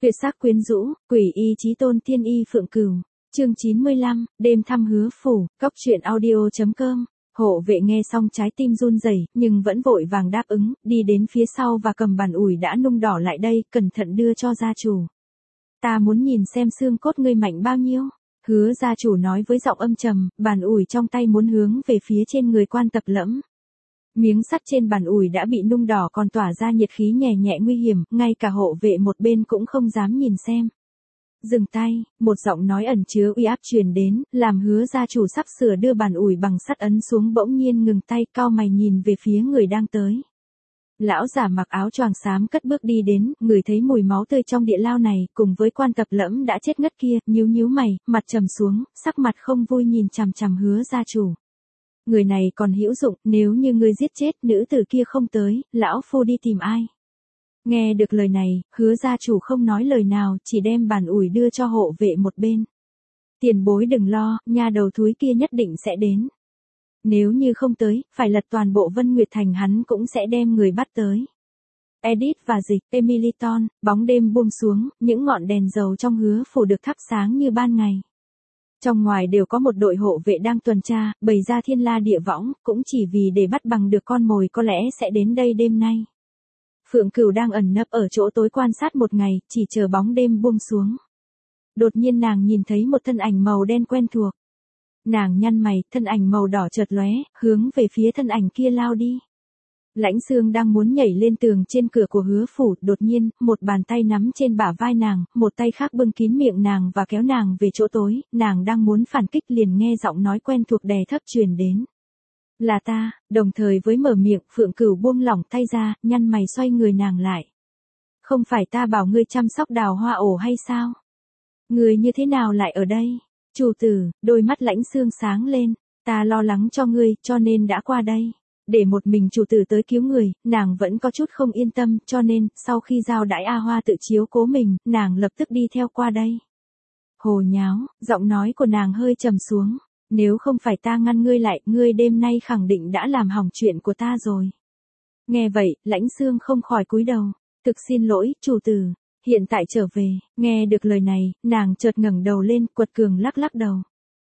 Tuyệt sắc quyến rũ, quỷ y chí tôn tiên y Phượng Cửu. Chương 95, đêm thăm Hứa Phủ, cóc truyện audio.com. Hộ vệ nghe xong trái tim run rẩy, nhưng vẫn vội vàng đáp ứng, đi đến phía sau và cầm bàn ủi đã nung đỏ lại đây, cẩn thận đưa cho gia chủ. Ta muốn nhìn xem xương cốt ngươi mạnh bao nhiêu. Hứa gia chủ nói với giọng âm trầm, bàn ủi trong tay muốn hướng về phía trên người Quan Tập Lẫm. Miếng sắt trên bàn ủi đã bị nung đỏ còn tỏa ra nhiệt khí nhẹ nhẹ nguy hiểm, ngay cả hộ vệ một bên cũng không dám nhìn xem. Dừng tay, một giọng nói ẩn chứa uy áp truyền đến, làm Hứa gia chủ sắp sửa đưa bàn ủi bằng sắt ấn xuống bỗng nhiên ngừng tay, cau mày nhìn về phía người đang tới. Lão giả mặc áo choàng xám cất bước đi đến, ngửi thấy mùi máu tươi trong địa lao này, cùng với Quan Tập Lẫm đã chết ngất kia, nhíu nhíu mày, mặt trầm xuống, sắc mặt không vui nhìn chằm chằm Hứa gia chủ. Người này còn hữu dụng, nếu như ngươi giết chết nữ tử kia không tới, lão phu đi tìm ai? Nghe được lời này, Hứa gia chủ không nói lời nào, chỉ đem bàn ủi đưa cho hộ vệ một bên. Tiền bối đừng lo, nha đầu thúi kia nhất định sẽ đến. Nếu như không tới, phải lật toàn bộ Vân Nguyệt Thành hắn cũng sẽ đem người bắt tới. Edit và dịch, Emiliton, bóng đêm buông xuống, những ngọn đèn dầu trong Hứa Phủ được thắp sáng như ban ngày. Trong ngoài đều có một đội hộ vệ đang tuần tra, bày ra thiên la địa võng, cũng chỉ vì để bắt bằng được con mồi có lẽ sẽ đến đây đêm nay. Phượng Cửu đang ẩn nấp ở chỗ tối quan sát một ngày, chỉ chờ bóng đêm buông xuống. Đột nhiên nàng nhìn thấy một thân ảnh màu đen quen thuộc. Nàng nhăn mày, thân ảnh màu đỏ chợt lóe, hướng về phía thân ảnh kia lao đi. Lãnh Xương đang muốn nhảy lên tường trên cửa của Hứa Phủ, đột nhiên, một bàn tay nắm trên bả vai nàng, một tay khác bưng kín miệng nàng và kéo nàng về chỗ tối, nàng đang muốn phản kích liền nghe giọng nói quen thuộc đè thấp truyền đến. Là ta, đồng thời với mở miệng, Phượng Cửu buông lỏng tay ra, nhăn mày xoay người nàng lại. Không phải ta bảo ngươi chăm sóc đào hoa ổ hay sao? Ngươi như thế nào lại ở đây? Chủ tử, đôi mắt Lãnh Xương sáng lên, ta lo lắng cho ngươi, cho nên đã qua đây. Để một mình chủ tử tới cứu người, nàng vẫn có chút không yên tâm, cho nên, sau khi giao đãi A Hoa tự chiếu cố mình, nàng lập tức đi theo qua đây. Hồ nháo, giọng nói của nàng hơi trầm xuống, nếu không phải ta ngăn ngươi lại, ngươi đêm nay khẳng định đã làm hỏng chuyện của ta rồi. Nghe vậy, Lãnh Xương không khỏi cúi đầu, thực xin lỗi, chủ tử, hiện tại trở về, nghe được lời này, nàng chợt ngẩng đầu lên, quật cường lắc lắc đầu.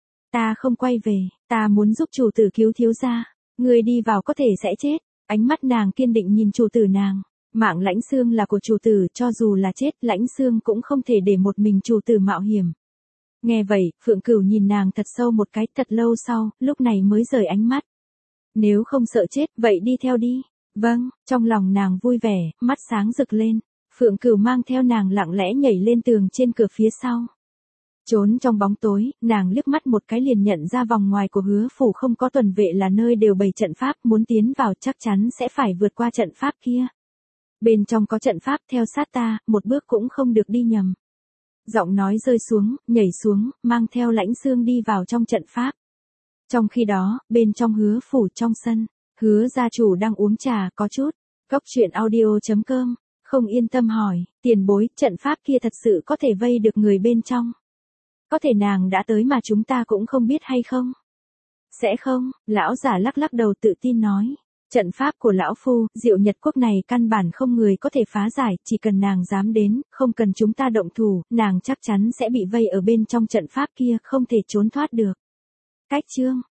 Ta không quay về, ta muốn giúp chủ tử cứu thiếu gia. Người đi vào có thể sẽ chết. Ánh mắt nàng kiên định nhìn chủ tử nàng. Mạng Lãnh Xương là của chủ tử, cho dù là chết, Lãnh Xương cũng không thể để một mình chủ tử mạo hiểm. Nghe vậy, Phượng Cửu nhìn nàng thật sâu một cái, thật lâu sau, lúc này mới rời ánh mắt. Nếu không sợ chết, vậy đi theo đi. Vâng, trong lòng nàng vui vẻ, mắt sáng rực lên. Phượng Cửu mang theo nàng lặng lẽ nhảy lên tường trên cửa phía sau. Trốn trong bóng tối, nàng liếc mắt một cái liền nhận ra vòng ngoài của Hứa Phủ không có tuần vệ là nơi đều bày trận pháp, muốn tiến vào chắc chắn sẽ phải vượt qua trận pháp kia. Bên trong có trận pháp, theo sát ta, một bước cũng không được đi nhầm. Giọng nói rơi xuống, nhảy xuống, mang theo Lãnh Xương đi vào trong trận pháp. Trong khi đó, bên trong Hứa Phủ trong sân, Hứa gia chủ đang uống trà, có chút. Cóc truyện audio.com, không yên tâm hỏi, tiền bối, trận pháp kia thật sự có thể vây được người bên trong. Có thể nàng đã tới mà chúng ta cũng không biết hay không? Sẽ không, lão giả lắc lắc đầu tự tin nói. Trận pháp của lão phu, Diệu Nhật Quốc này căn bản không người có thể phá giải, chỉ cần nàng dám đến, không cần chúng ta động thủ, nàng chắc chắn sẽ bị vây ở bên trong trận pháp kia, không thể trốn thoát được. Cách chương